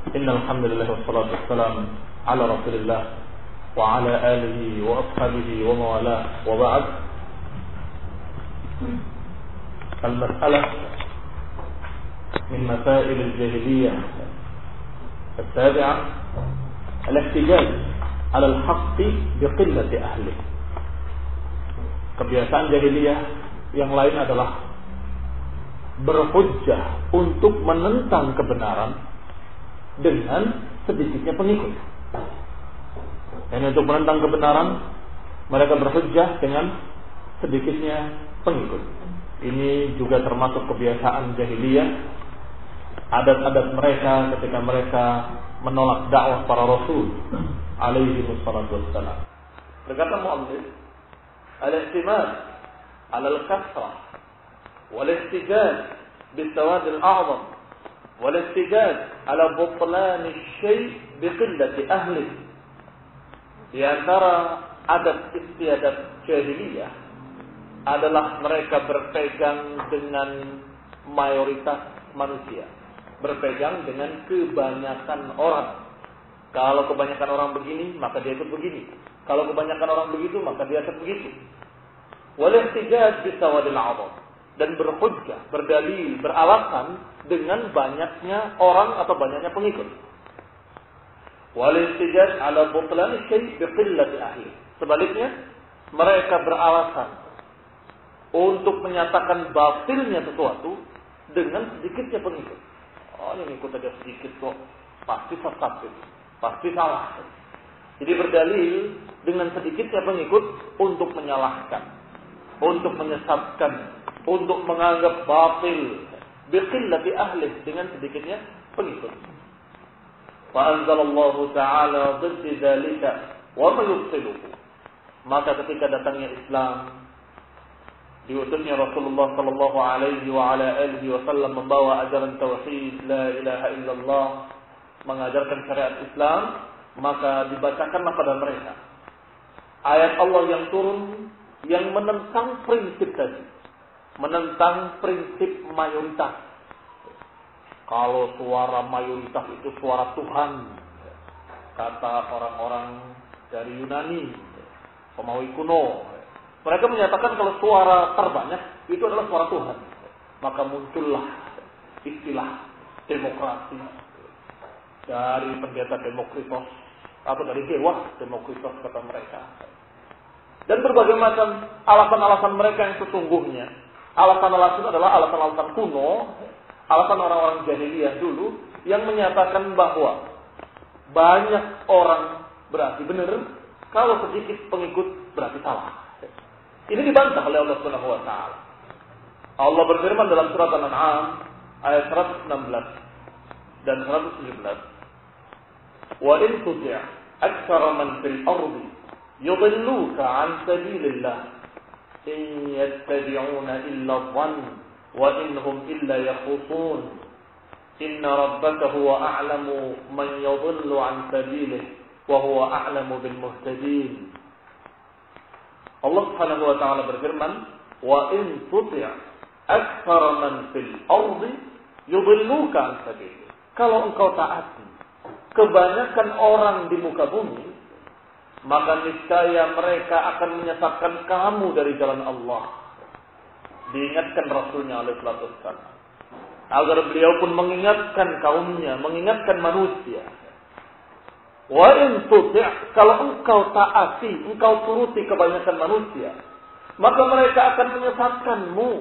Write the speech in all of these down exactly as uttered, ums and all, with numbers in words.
Innal hamdalillah wassalatu wassalamu ala Rasulillah wa ala alihi wa ashabihi wa mawala wa ba'd. Al-mas'alah min masail al-jahiliyah al-sabi'ah al-ihtijaj ala al-haqqi biqillati ahli. Kebiasaan jahiliyah yang lain adalah berhujjah untuk menentang kebenaran dengan sedikitnya pengikut. Dan untuk menentang kebenaran mereka berhujjah dengan sedikitnya pengikut. Ini juga termasuk kebiasaan jahiliyah, adat-adat mereka ketika mereka menolak dakwah para rasul alaihi wassalatu wassalam. Berkata mu'allif, al-i'timad 'ala al-kasrah wal-ihtijaj bis-sawad al-a'zam wal-ihtijaj 'ala butlan asy-syai' biqillati ahli. Di antara adat istiadat jahiliyah adalah mereka berpegang dengan mayoritas manusia, berpegang dengan kebanyakan orang. Kalau kebanyakan orang begini, maka dia ikut begini. Kalau kebanyakan orang begitu, maka dia ikut begitu. Wal-ihtijaj bis-sawadil 'azam, dan berhujjah, berdalil, beralasan dengan banyaknya orang atau banyaknya pengikut. Wal-ihtijaj 'ala butlan syai' biqillati ahli. Sebaliknya, mereka beralasan untuk menyatakan batilnya sesuatu dengan sedikitnya pengikut. Oh, yang ikut aja sedikit kok, pasti sesat itu, pasti salah. Jadi berdalil dengan sedikitnya pengikut untuk menyalahkan, untuk menyesatkan, untuk menganggap batil biqillati ahli, dengan sedikitnya pengikut. Fa anzalallahu ta'ala dhidda dzalika wa ma yubtiluhu. Maka ketika datangnya Islam, diutusnya Rasulullah sallallahu alaihi wa ala alihi wasallam membawa ajaran tauhid la ilaha illallah, mengajarkan syariat Islam, maka dibacakanlah pada mereka ayat Allah yang turun yang menentang prinsip tadi, menentang prinsip mayoritas. Kalau suara mayoritas itu suara Tuhan, kata orang-orang dari Yunani, Romawi kuno, mereka menyatakan kalau suara terbanyak itu adalah suara Tuhan. Maka muncullah istilah demokrasi dari pendeta Demokritos, atau dari dewa Demokritos kata mereka. Dan berbagai macam alasan-alasan mereka yang sesungguhnya, alasan-alasan adalah alasan-alasan kuno, alasan orang-orang jahiliyah dulu yang menyatakan bahwa banyak orang berarti benar, kalau sedikit pengikut berarti salah. Ini dibantah oleh Allah Subhanahu wa taala. Allah berfirman dalam surat Al-An'am ayat seratus enam belas dan seratus tujuh belas. Wa in tuti' aktsara man fil ardi yudilluka 'an sabilillah in yattabi'una illa dhann wa innahum illa yakhrusun inna rabbaka huwa a'lamu man yadhillu 'an sabilihi wa huwa a'lamu bil muhtadin. Allah Subhanahu wa taala berfirman, wa in tuti' aktsara man fil ardi yudilluka 'an sabilihi. Kalau engkau taati kebanyakan orang di muka bumi, maka niscaya mereka akan menyesatkan kamu dari jalan Allah. Diingatkan Rasulnya alaihi salatu wassalam, agar beliau pun mengingatkan kaumnya, mengingatkan manusia. Wa in tuti', kalau engkau taati, engkau turuti kebanyakan manusia, maka mereka akan menyesatkanmu.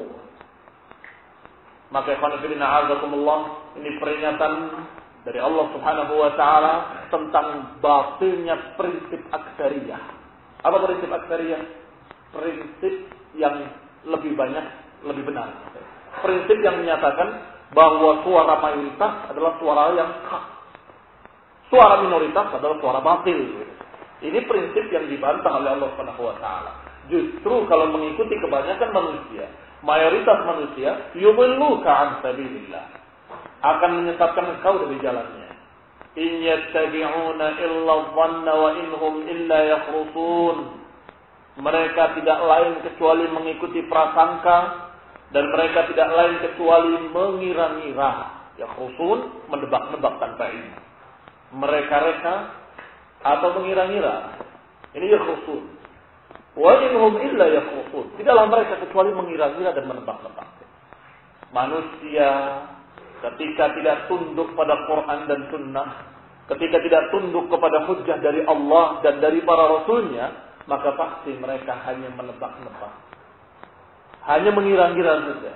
Maka ikhwan fillah a'azakumullah, ini peringatan dari Allah Subhanahu wa taala tentang batilnya prinsip aktsariyah. Apa prinsip aktsariyah? Prinsip yang lebih banyak lebih benar. Prinsip yang menyatakan bahwa suara mayoritas adalah suara yang hak, suara minoritas adalah suara batil. Ini prinsip yang dibantah oleh Allah Subhanahu wa taala. Justru kalau mengikuti kebanyakan manusia, mayoritas manusia, yudilluka 'an sabilillah, akan menyesatkan engkau dari jalannya. In yattabi'una illa dhanna wa innahum illa yakhrusun. Mereka tidak lain kecuali mengikuti prasangka, dan mereka tidak lain kecuali mengira-ngira. Yakhrusun, mendebak-nebak tanpa ilmu. mereka-reka atau mengira-ngira. Ini yakhrusun. Wa inhum illa yakhrusun. Tidaklah mereka kecuali mengira-ngira dan menebak-nebak. Manusia ketika tidak tunduk pada Quran dan Sunnah, ketika tidak tunduk kepada hujjah dari Allah dan dari para rasulnya, maka pasti mereka hanya menebak-nebak, hanya mengira-ngira saja.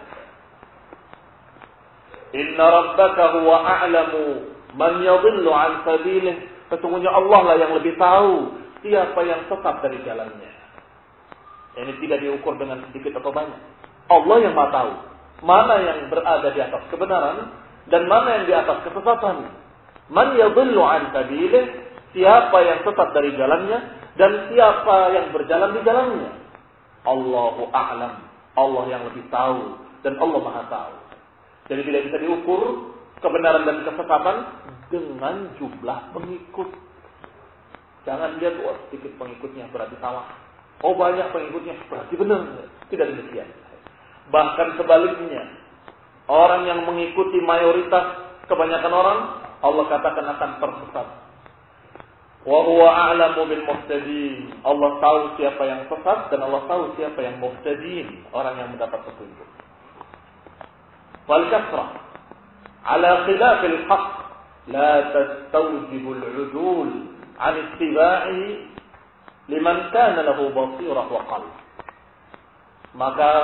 Inna rabbaka huwa a'lamu man yadhillu an sabilih. Sesungguhnya Allah lah yang lebih tahu siapa yang sesat dari jalannya. Ini tidak diukur dengan sedikit atau banyak. Allah yang Maha tahu mana yang berada di atas kebenaran dan mana yang di atas kesesatan. Man yadhillu an sabilih, siapa yang sesat dari jalannya dan siapa yang berjalan di jalannya. Allahu a'lam, Allah yang lebih tahu dan Allah Maha tahu. Jadi tidak bisa diukur kebenaran dan kesesatan dengan jumlah pengikut. Jangan lihat, oh sedikit pengikutnya berarti salah. Oh banyak pengikutnya berarti benar. Tidak demikian. Bahkan sebaliknya, orang yang mengikuti mayoritas kebanyakan orang, Allah katakan akan tersesat. Wa huwa a'lamu bil muhtadin. Allah tahu siapa yang sesat dan Allah tahu siapa yang muhtadin, orang yang mendapat petunjuk. Wal kasrah ala khilafil haqq la tastawjibu al-'udul 'an ittiba'i liman kana lahu basirah wa qalb. Maka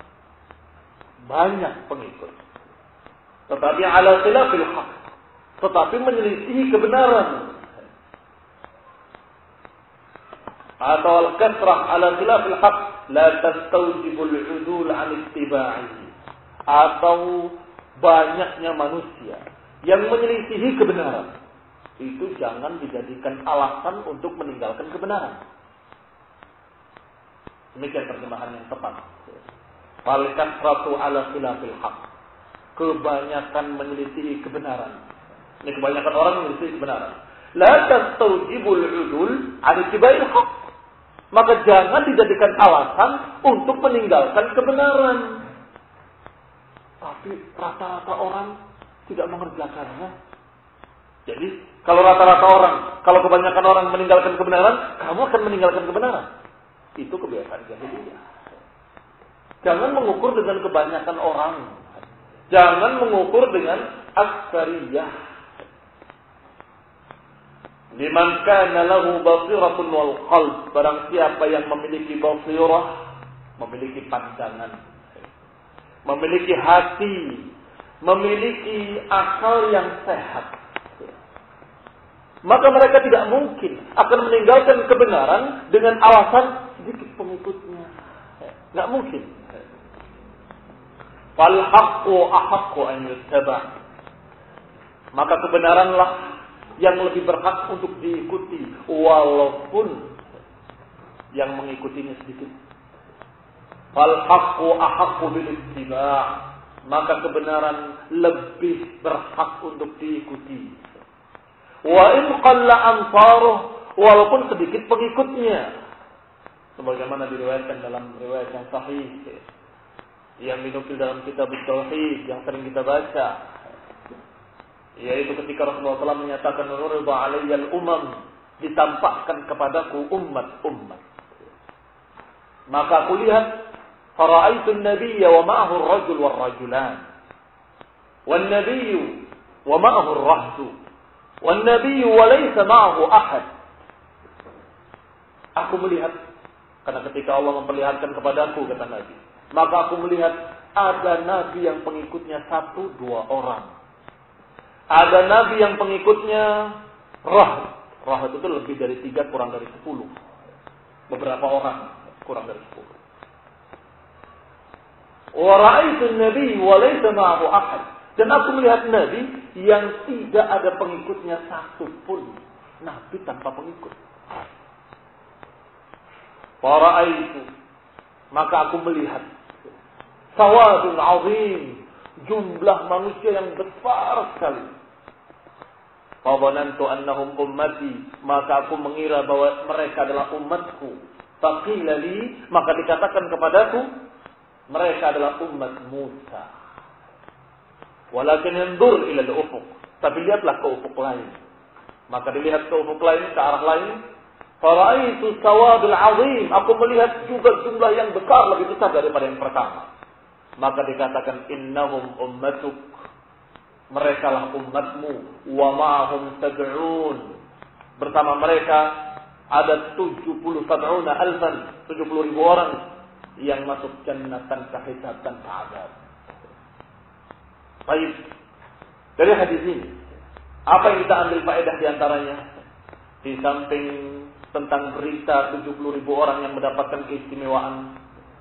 banyak pengikut, tetapi ala khilafil haqq, tetapi menyelisihi kebenaran. Atau al-kasrah ala khilafil haqq la tastawjibu al-'udul 'an ittiba'ihi. Atau banyaknya manusia yang menyelisihi kebenaran, itu jangan dijadikan alasan untuk meninggalkan kebenaran. Demikian terjemahan yang tepat. Fal kasratu ala khilafil haqq. Kebanyakan menyelisihi kebenaran. Ini kebanyakan orang menyelisihi kebenaran. La tastawjibul 'udul 'an ittiba'il haqq. Maka jangan dijadikan alasan untuk meninggalkan kebenaran. Tapi rata-rata orang tidak mengerjakannya. Jadi, kalau rata-rata orang, kalau kebanyakan orang meninggalkan kebenaran, kamu akan meninggalkan kebenaran. Itu kebiasaan jahiliyah. Jangan mengukur dengan kebanyakan orang. Jangan mengukur dengan aktsariyah. Liman kana lahu basiratun wal qalb. Barang siapa yang memiliki basirah, memiliki pandangan, memiliki hati, memiliki akal yang sehat, maka mereka tidak mungkin akan meninggalkan kebenaran dengan alasan sedikit pengikutnya. Tidak mungkin. Fal haqqu ahaqqu an yuttaba. Maka kebenaranlah yang lebih berhak untuk diikuti, walaupun yang mengikutinya sedikit. Fal haqqu ahaqqu bil ittiba'. Maka kebenaran lebih berhak untuk diikuti. Wa in qalla ansaruh, walaupun sedikit pengikutnya. Sebagaimana diriwayatkan dalam riwayat yang sahih yang dinukil dalam kitab Tauhid yang sering kita baca, yaitu ketika Rasulullah shallallahu alaihi wasallam menyatakan nurida alayyal umam, ditampakkan kepadaku umat-umat. Maka aku lihat fara'aitu an-nabiyya wa ma'ahu ar-rajul war-rajulan, wan-nabiyyu wa ma'ahu ar-rahtu, wan-nabiyyu wa laysa ma'ahu ahad. Aku melihat, karena ketika Allah memperlihatkan kepadaku, kata Nabi, maka aku melihat ada nabi yang pengikutnya satu dua orang. Ada nabi yang pengikutnya rahat. Rahat itu lebih dari tiga, kurang dari sepuluh. Beberapa orang, kurang dari sepuluh. Wa ra'aitu an-nabi wa laysa ma'ahu ahad. Dan aku melihat nabi yang tidak ada pengikutnya satu pun. Nabi tanpa pengikut. Wa ra'aitu, maka aku melihat sawadun 'azim, jumlah manusia yang besar sekali. Fa dhanantu annahum ummati, maka aku mengira bahwa mereka adalah umatku. Faqila li, maka dikatakan kepadaku, mereka adalah umat Musa. Walakin yanzur ila al-ufuq, tapi lihatlah ke ufuk lain. Maka dilihat ke ufuk lain, ke arah lain. Faraitu sawadul azim. Aku melihat juga jumlah yang besar, lebih besar daripada yang pertama. Maka dikatakan innahum ummatuk. Mereka lah umatmu. Wa ma'ahum sab'un. Bersama mereka ada tujuh puluh sab'una alfan. tujuh puluh ribu orang yang masuk jannah tanpa hisab, tanpa azab. Baik. Dari hadis ini, apa yang kita ambil faedah diantaranya? Di samping tentang berita tujuh puluh ribu orang yang mendapatkan keistimewaan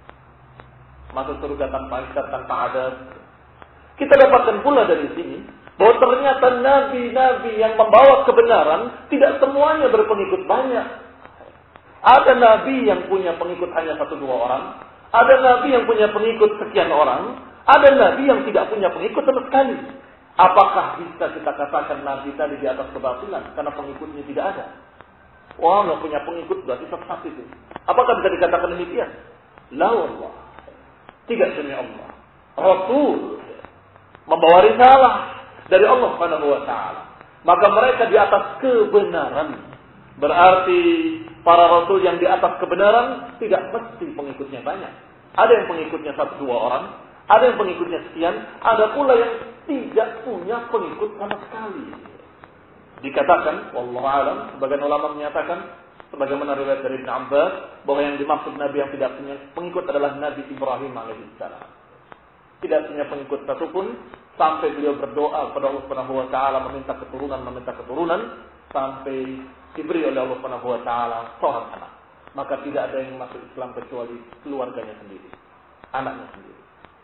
masuk surga tanpa hisab, tanpa adab, kita dapatkan pula dari sini bahwa ternyata nabi-nabi yang membawa kebenaran tidak semuanya berpengikut banyak. Ada nabi yang punya pengikut hanya satu dua orang, ada nabi yang punya pengikut sekian orang, ada nabi yang tidak punya pengikut sama sekali. Apakah bisa kita katakan nabi tadi di atas kebatilan karena pengikutnya tidak ada? Wah, nggak punya pengikut berarti sesat itu. Apakah bisa dikatakan demikian? La wallah. Tidak demi Allah. Rasul membawa risalah dari Allah Subhanahu wa taala. Maka mereka di atas kebenaran. Berarti para rasul yang di atas kebenaran tidak mesti pengikutnya banyak. Ada yang pengikutnya satu dua orang, ada yang pengikutnya sekian, ada pula yang tidak punya pengikut sama sekali. Dikatakan, wallahu alam, sebagian ulama menyatakan, sebagaimana riwayat dari Ibn Abbas, bahwa yang dimaksud Nabi yang tidak punya pengikut adalah Nabi Ibrahim alaihissalam. Tidak punya pengikut satupun, sampai beliau berdoa kepada Allah Subhanahu wa taala meminta keturunan, meminta keturunan, sampai diberi oleh Allah Subhanahu wa taala seorang anak. Maka tidak ada yang masuk Islam kecuali keluarganya sendiri, anaknya sendiri.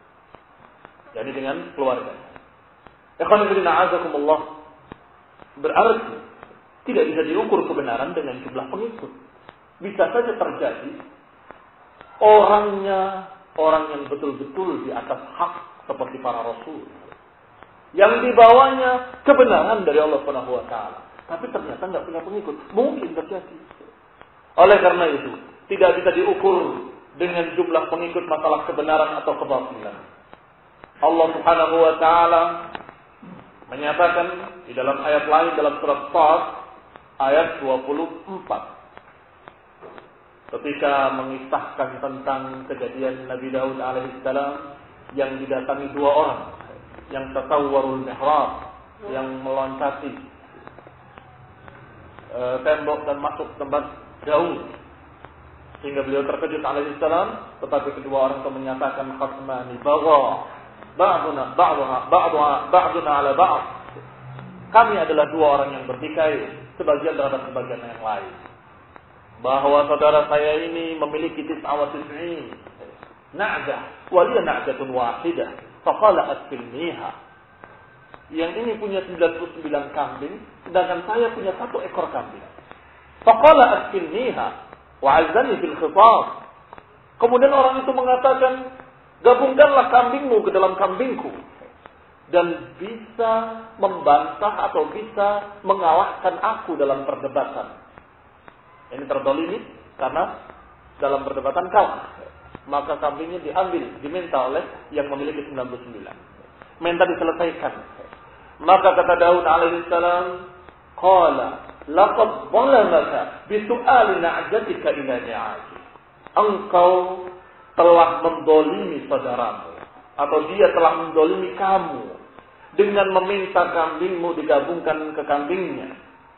Jadi dengan keluarganya. Ikhwan fillah a'azakumullah. Berarti tidak bisa diukur kebenaran dengan jumlah pengikut. Bisa saja terjadi orangnya orang yang betul-betul di atas hak seperti para rasul, yang dibawanya kebenaran dari Allah Subhanahu wa taala, tapi ternyata enggak punya pengikut. Mungkin terjadi. Oleh karena itu, tidak bisa diukur dengan jumlah pengikut masalah kebenaran atau kebatilan. Allah Subhanahu wa taala menyatakan di dalam ayat lain dalam surat Shad ayat dua puluh empat ketika mengisahkan tentang kejadian Nabi Daud alaihissalam yang didatangi dua orang yang tatawwarul mihrab, yang meloncati e, tembok dan masuk tempat Daud, sehingga beliau terkejut alaihissalam. Tetapi kedua orang itu menyatakan khasmani bagha ba'duna ba'dha ba'dha ba'duna 'ala ba'd. Kami adalah dua orang yang bertikai, sebagian terhadap sebagian yang lain. Bahwa saudara saya ini memiliki tis'a wa tis'in na'jah wa liya na'jatun wahidah faqala asfilniha. Yang ini punya sembilan puluh sembilan kambing, sedangkan saya punya satu ekor kambing. Faqala asfilniha wa 'azzani fil khitab. Kemudian orang itu mengatakan, gabungkanlah kambingmu ke dalam kambingku, dan bisa membantah atau bisa mengalahkan aku dalam perdebatan. Ini terdolimi karena dalam perdebatan kalah. Maka kambingnya diambil, diminta oleh yang memiliki sembilan puluh sembilan. Minta diselesaikan. Maka kata Daud alaihissalam, qala laqad zalamaka bi su'ali na'jatika ila ni'aji. Engkau telah mendolimi saudaramu, atau dia telah mendolimi kamu dengan meminta kambingmu digabungkan ke kambingnya.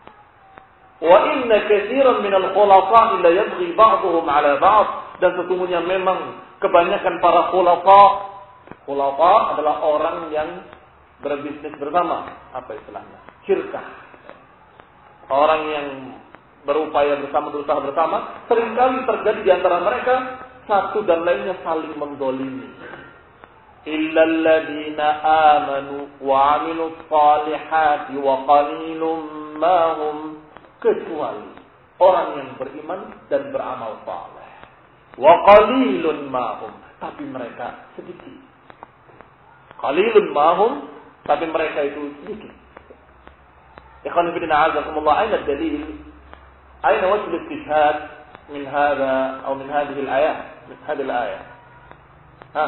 Wa inna katsiran minal khulafa la yabghi ba'dhum 'ala ba'd. Dan sesungguhnya memang kebanyakan para khulafa, khulafa adalah orang yang berbisnis bersama, apa istilahnya? Syirkah. Orang yang berupaya bersama, berusaha bersama, seringkali terjadi di antara mereka satu dan lainnya saling mendolimi. Illal ladina amanu wa 'amilus salihati wa qalilum ma hum, kecuali orang yang beriman dan beramal saleh. Wa qalilun ma hum, tapi mereka sedikit. Qalilun ma hum, tapi mereka itu sedikit. Ikhwan fillah a'azakumullah, aina dalil? Aina wajh al-istishhad min hadha atau min hadhihi al-ayat? Min hadhihi al-ayat. Ha?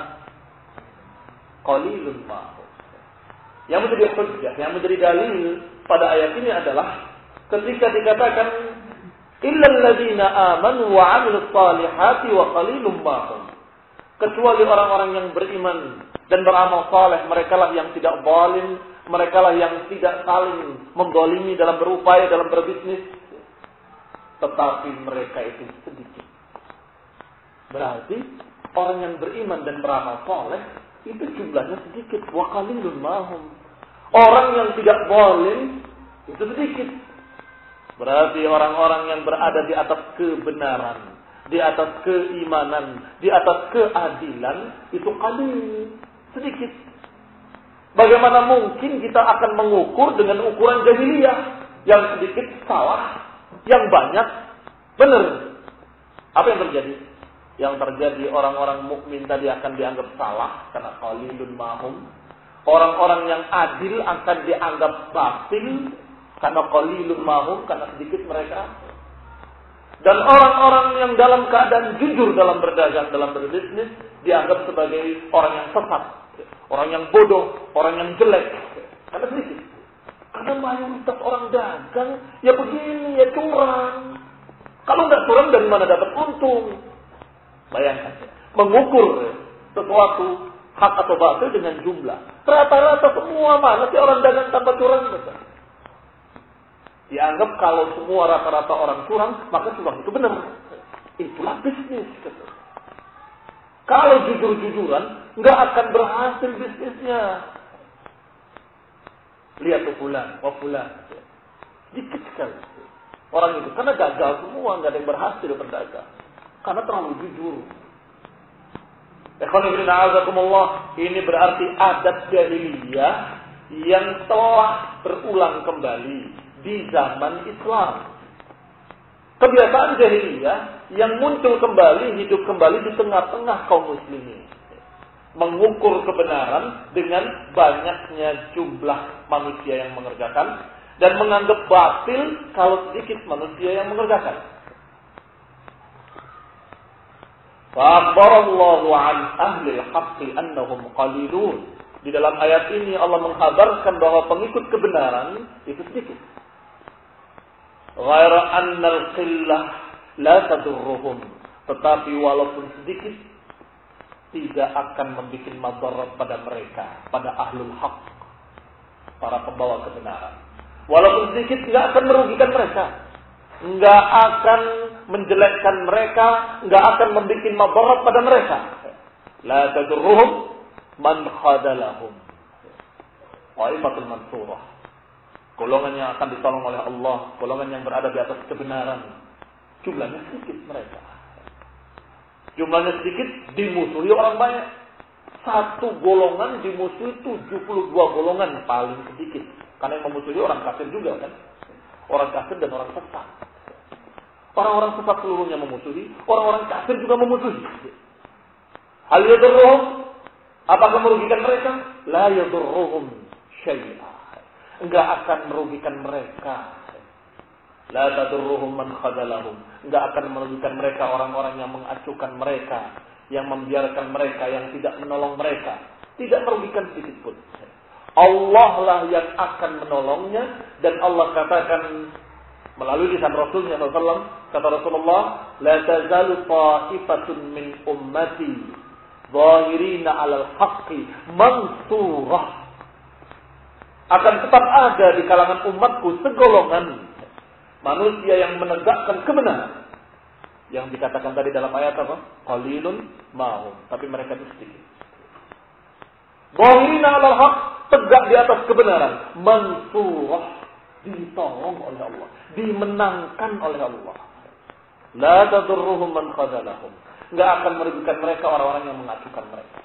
Qalilun ma hum. Yang menjadi hujjah, yang menjadi dalil pada ayat ini adalah ketika dikatakan illal ladzina amanu wa 'amilus salihati wa qalilum ma hum. Kecuali orang-orang yang beriman dan beramal saleh, merekalah yang tidak zalim, merekalah yang tidak saling mendolimi dalam berupaya dalam berbisnis. Tetapi mereka itu sedikit. Berarti orang yang beriman dan beramal saleh itu jumlahnya sedikit. Wa qalilun ma hum. Orang yang tidak zalim itu sedikit. Berarti orang-orang yang berada di atas kebenaran, di atas keimanan, di atas keadilan, itu qalil, sedikit. Bagaimana mungkin kita akan mengukur dengan ukuran jahiliyah? Yang sedikit salah, yang banyak benar. Apa yang terjadi? Yang terjadi orang-orang mukmin tadi akan dianggap salah karena qalilun mahum. Orang-orang yang adil akan dianggap batil karena qalilun mahum, karena sedikit mereka. Dan orang-orang yang dalam keadaan jujur dalam berdagang, dalam berbisnis, dianggap sebagai orang yang sesat, orang yang bodoh, orang yang jelek, karena sedikit. Karena mayoritas orang dagang ya begini, ya curang. Kalau nggak curang dari mana dapat untung? Bayangkan, mengukur sesuatu hak atau batil dengan jumlah. Rata-rata semua mana sih orang dagang tanpa curang? Betul. Dianggap kalau semua rata-rata orang curang, maka curang itu benar. Itulah bisnis. Betul. Kalau jujur-jujuran, nggak akan berhasil bisnisnya. Lihat tuh fulan, wah fulan. Dikit sekali orang itu, karena gagal semua, nggak ada yang berhasil berdagang. Karena terlalu jujur. Ini berarti adat jahiliyah yang telah berulang kembali di zaman Islam. Kebiasaan jahiliyah yang muncul kembali, hidup kembali di tengah-tengah kaum muslimin. Mengukur kebenaran dengan banyaknya jumlah manusia yang mengerjakan dan menganggap batil kalau sedikit manusia yang mengerjakan. Fa'akhbarallahu an ahli al-haqqi annahum qalilun. Di dalam ayat ini Allah mengkhabarkan bahwa pengikut kebenaran itu sedikit. Ghaira annal qillah la tadurruhum. Tetapi walaupun sedikit, tidak akan membuat madarat pada mereka, pada ahlul haq, para pembawa kebenaran. Walaupun sedikit, tidak akan merugikan mereka, nggak akan menjelekkan mereka, nggak akan membuat madarat pada mereka. La tadurruhum man khadalahum. Qaifatul mansurah. Golongan yang akan ditolong oleh Allah, golongan yang berada di atas kebenaran. Jumlahnya sedikit mereka. Jumlahnya sedikit, dimusuhi orang banyak. Satu golongan dimusuhi tujuh puluh dua golongan paling sedikit. Karena yang memusuhi orang kafir juga kan. Orang kafir dan orang sesat. Orang-orang sesat seluruhnya memusuhi, orang-orang kafir juga memusuhi. Hal yadurruhum, apakah merugikan mereka? La yadurruhum syai'ah. Enggak akan merugikan mereka. La tadurruhum man khadalahum. Enggak akan merugikan mereka orang-orang yang mengacuhkan mereka, yang membiarkan mereka, yang tidak menolong mereka. Tidak merugikan sedikit pun. Allah lah yang akan menolongnya, dan Allah katakan melalui lisan Rasulnya sallallahu alaihi wasallam, kata Rasulullah, la tazalu ta'ifatun min ummati zahirina 'alal haqqi mansurah. Akan tetap ada di kalangan umatku segolongan manusia yang menegakkan kebenaran. Yang dikatakan tadi dalam ayat apa? Qalilun ma'hum. Tapi mereka itu sedikit. Zahirina 'alal haq, tegak di atas kebenaran. Mansurah, ditolong oleh Allah, dimenangkan oleh Allah. La tadurruhum man khadalahum. Enggak akan merugikan mereka orang-orang yang mengacuhkan mereka.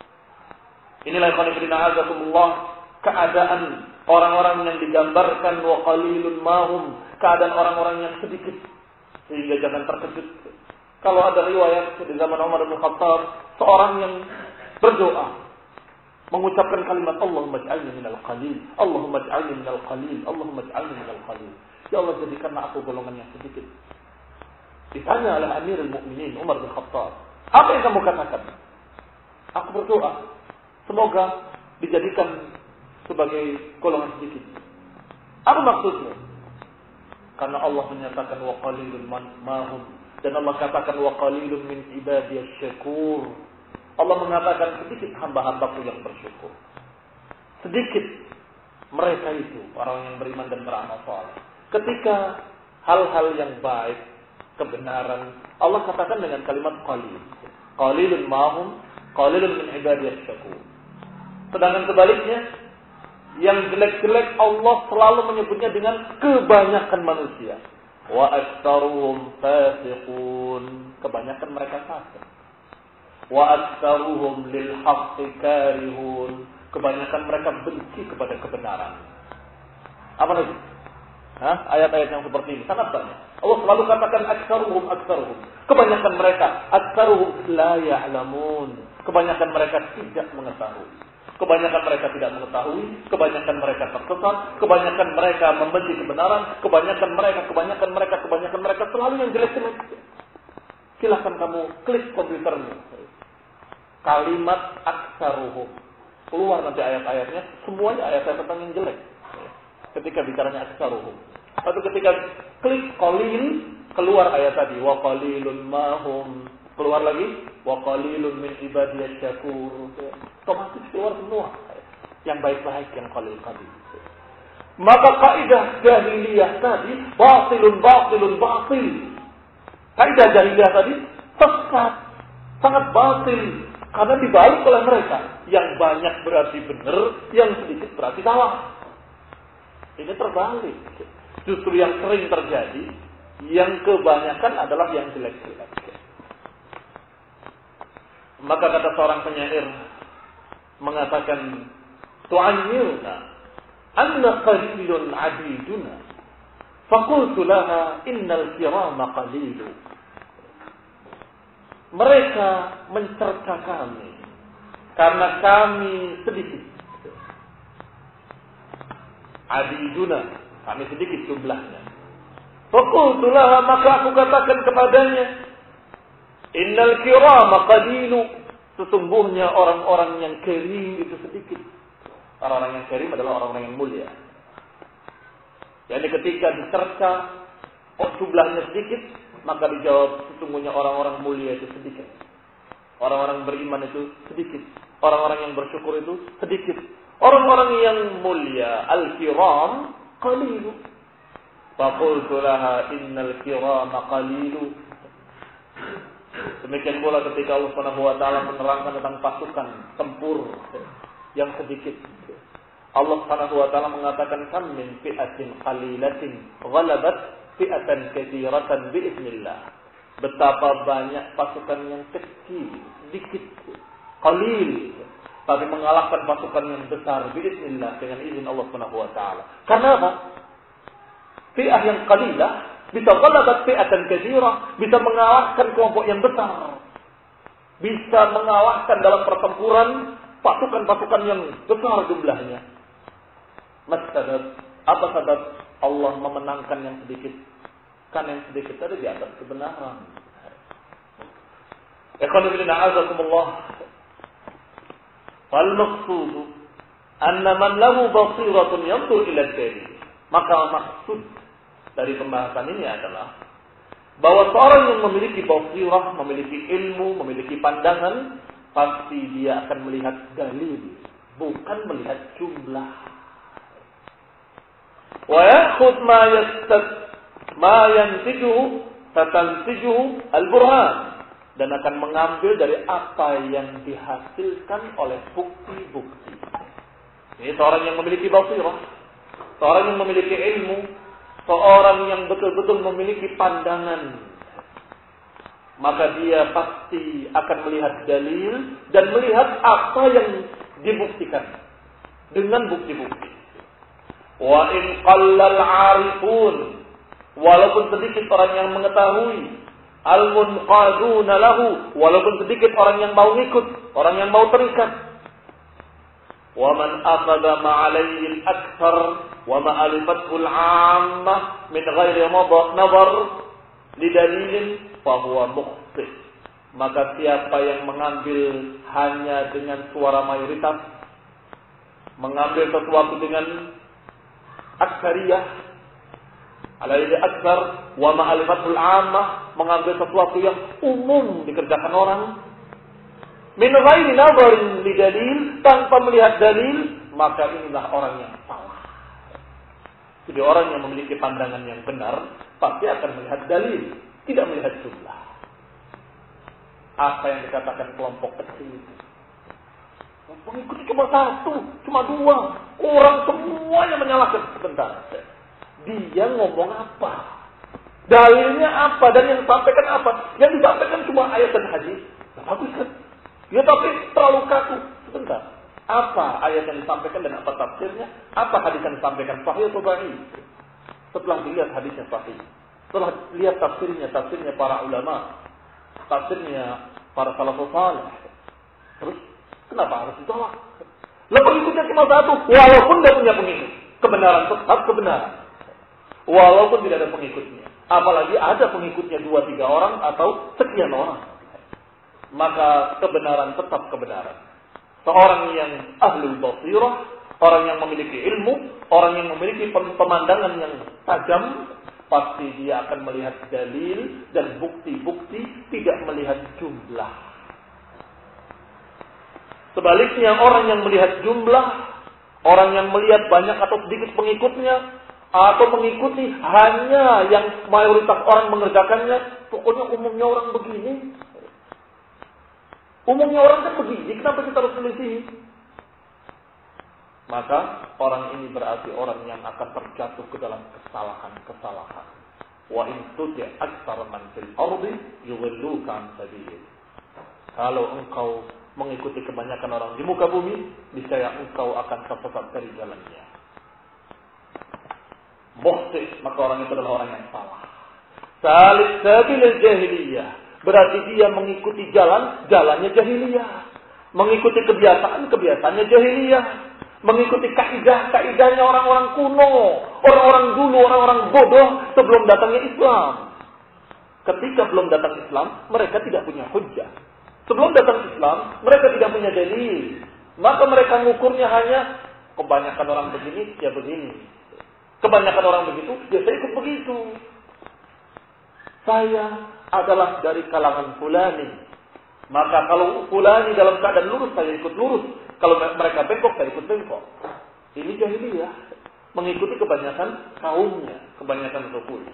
Inilah qanifidina azakumullah, keadaan orang-orang yang digambarkan wa qalilun mahum, keadaan orang-orang yang sedikit. Sehingga jangan terkejut. Kalau ada riwayat di zaman Umar bin Khattab, seorang yang berdoa, mengucapkan kalimat Allahumma ij'alni minal qalil, Allahumma ij'alni minal qalil, Allahumma ij'alni minal qalil. Ya Allah, jadikanlah aku golongan yang sedikit. Ditanya oleh Amirul Mukminin Umar bin Khattab, apa yang kamu katakan? Aku berdoa, semoga dijadikan sebagai golongan sedikit. Apa maksudnya? Karena Allah menyatakan wa qalilun mahum, dan Allah katakan wa qalilun min ibadiyasy syakur. Allah mengatakan sedikit hamba-hambaku yang bersyukur. Sedikit mereka itu orang yang beriman dan beramal saleh. Ketika hal-hal yang baik, kebenaran, Allah katakan dengan kalimat qalil. Qalilun mahum, qalilun min ibadiyasy syakur. Sedangkan sebaliknya, yang jelek-jelek Allah selalu menyebutnya dengan kebanyakan manusia. Wa aktsaruhum fasiqun. Kebanyakan mereka fasik. Wa aktsaruhum lil haqqi karihun. Kebanyakan mereka benci kepada kebenaran. Apa lagi? Hah? Ayat-ayat yang seperti ini sangat banyak. Allah selalu katakan aktsaruhum aktsaruhum. Kebanyakan mereka aktsaruhum la ya'lamun. Kebanyakan mereka tidak mengetahui. Kebanyakan mereka tidak mengetahui, kebanyakan mereka tersesat, kebanyakan mereka membenci kebenaran, kebanyakan mereka, kebanyakan mereka, kebanyakan mereka selalu yang jelek-jelek. Silahkan kamu klik komputermu. Kalimat aktsaruhum. Keluar nanti ayat-ayatnya, semuanya ayat-ayat tentang yang jelek. Ketika bicaranya aktsaruhum. Atau ketika klik qalil, keluar ayat tadi wa qalilun mahum. Keluar lagi wa qalilun min ibadiyasy syakur. Otomatis keluar semua yang baik-baik, yang qalil-qalil. Maka kaidah jahiliyah tadi batilun batilun batil. Kaidah jahiliyah tadi sesat, sangat batil karena dibalik oleh mereka. Yang banyak berarti benar, yang sedikit berarti salah. Ini terbalik. Justru yang sering terjadi, yang kebanyakan adalah yang jelek-jelek. Maka kata seorang penyair mengatakan, tu'ayyirna anna qalilun abiduna faqultu laha innal kirama qalilu. Mereka mencerca kami karena kami sedikit. Abiduna, kami sedikit jumlahnya. Faqultu laha, maka aku katakan kepadanya, innal kirama qalilu, sesungguhnya orang-orang yang karim itu sedikit. Orang-orang yang karim adalah orang-orang yang mulia. Jadi ketika dicerca, oh jumlahnya sedikit, maka dijawab sesungguhnya orang-orang mulia itu sedikit. Orang-orang beriman itu sedikit. Orang-orang yang bersyukur itu sedikit. Orang-orang yang mulia, al-kiram qalilu. Faqultu laha innal kirama qalilu. Demikian pula ketika Allah Subhanahu wa taala menerangkan tentang pasukan tempur yang sedikit. Allah Subhanahu wa taala mengatakan kam min fi'atin qalilatin ghalabat fi'atan katsiratan biiznillah. Betapa banyak pasukan yang kecil, sedikit, qalil, tapi mengalahkan pasukan yang besar biiznillah dengan izin Allah Subhanahu wa taala. Karena apa? Fi'ah yang qalilah bisa ghalabat fi'atan katsirah, bisa mengalahkan kelompok yang besar. Bisa mengalahkan dalam pertempuran pasukan-pasukan yang besar jumlahnya. Maksudnya, apa sebab Allah memenangkan yang sedikit? Karena yang sedikit ada di atas kebenaran. Ikhwan fillah a'azakumullah. Fal maqsud anna man lahu basiratun yanzur ila al-dalil. Maka maksud dari pembahasan ini adalah bahwa seorang yang memiliki basirah, memiliki ilmu, memiliki pandangan, pasti dia akan melihat dalil, bukan melihat jumlah. Wa ya'khudh ma yastat ma yantijuhu tatantijuhu al-burhan, dan akan mengambil dari apa yang dihasilkan oleh bukti-bukti. Ini seorang yang memiliki basirah, seorang yang memiliki ilmu, seorang yang betul-betul memiliki pandangan, maka dia pasti akan melihat dalil dan melihat apa yang dibuktikan dengan bukti-bukti. Wa in qallal 'arifun, walaupun sedikit orang yang mengetahui, al-munqaduna lahu, walaupun sedikit orang yang mau ikut, orang yang mau terikat. Wa man akhadha ma'alayhi al-akthar wa ma'alifathu al-'ammah min ghairi nadhar lidalilin fa huwa mukhti. Maka siapa yang mengambil hanya dengan suara mayoritas, mengambil sesuatu dengan aksariyah, Al-ilmu akbar wa ma'alifatul ammah, mengambil sesuatu yang umum dikerjakan orang. Min ghairi nadharin li dalil, tanpa melihat dalil, maka inilah orang yang salah. Jadi orang yang memiliki pandangan yang benar pasti akan melihat dalil, tidak melihat jumlah. Apa yang dikatakan kelompok kecil itu? Pengikutnya cuma satu, cuma dua. Orang semuanya menyalahkan. Sebentar. Dia ngomong apa? Dalilnya apa? Dan yang disampaikan apa? Yang disampaikan cuma ayat dan hadis. Bagus kan? Ya tapi terlalu kaku. Sebentar. Apa ayat yang disampaikan dan apa tafsirnya? Apa hadis yang disampaikan? Sahih atau dhaif? Setelah dilihat hadisnya sahih. Setelah lihat tafsirnya, tafsirnya para ulama. Tafsirnya para salafus saleh. Terus kenapa harus ditolak? Lah pengikutnya cuma satu, walaupun dia punya pengikut. Kebenaran tetap kebenaran. Walaupun tidak ada pengikutnya. Apalagi ada pengikutnya dua tiga orang atau sekian orang. Maka kebenaran tetap kebenaran. Seorang yang ahlul basirah, orang yang memiliki ilmu, orang yang memiliki pemandangan yang tajam, pasti dia akan melihat dalil dan bukti-bukti, tidak melihat jumlah. Sebaliknya orang yang melihat jumlah, orang yang melihat banyak atau sedikit pengikutnya, atau mengikuti hanya yang mayoritas orang mengerjakannya, pokoknya umumnya orang begini. Umumnya orang kan begini, kenapa kita harus selisih? Maka orang ini berarti orang yang akan terjatuh ke dalam kesalahan-kesalahan. Wa in tuti' aktsara man fil ardi yudhilluka an sabilillah. Kalau engkau mengikuti kebanyakan orang di muka bumi, niscaya engkau akan tersesat dari jalannya. Muhtis, maka orang itu adalah orang yang salah. Salik sabil jahiliyah. Berarti dia mengikuti jalan, jalannya jahiliyah. Mengikuti kebiasaan, kebiasaannya jahiliyah. Mengikuti kaidah-kaidahnya orang-orang kuno. Orang-orang dulu, orang-orang bodoh sebelum datangnya Islam. Ketika belum datang Islam, mereka tidak punya hujjah. Sebelum datang Islam, mereka tidak punya dalil. Maka mereka mengukurnya hanya kebanyakan orang begini, ya begini. Kebanyakan orang begitu, ya saya ikut begitu. Saya adalah dari kalangan fulani. Maka kalau fulani dalam keadaan lurus, saya ikut lurus. Kalau mereka bengkok, saya ikut bengkok. Ini jahiliyah. Mengikuti kebanyakan kaumnya, kebanyakan sukunya.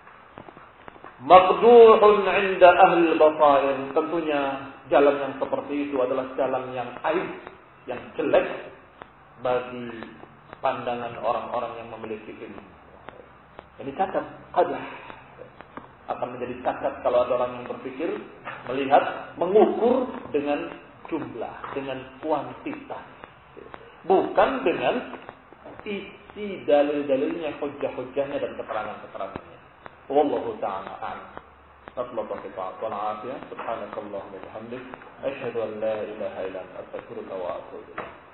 Maqduhun 'inda ahli basair. Tentunya jalan yang seperti itu adalah jalan yang aib, yang jelek bagi pandangan orang-orang yang memiliki ilmu. Ini cacat, qadah. Akan menjadi cacat kalau ada orang yang berpikir, melihat, mengukur dengan jumlah, dengan kuantitas. Bukan dengan isi dalil-dalilnya, hujjah-hujjahnya dan keterangan-keterangannya. Wallahu ta'ala a'lam. Nasallahu ta'ala wal-'afiyah. Subhanakallahumma wa bihamdik, asyhadu an la ilaha illa anta, astaghfiruka wa atubu ilaik.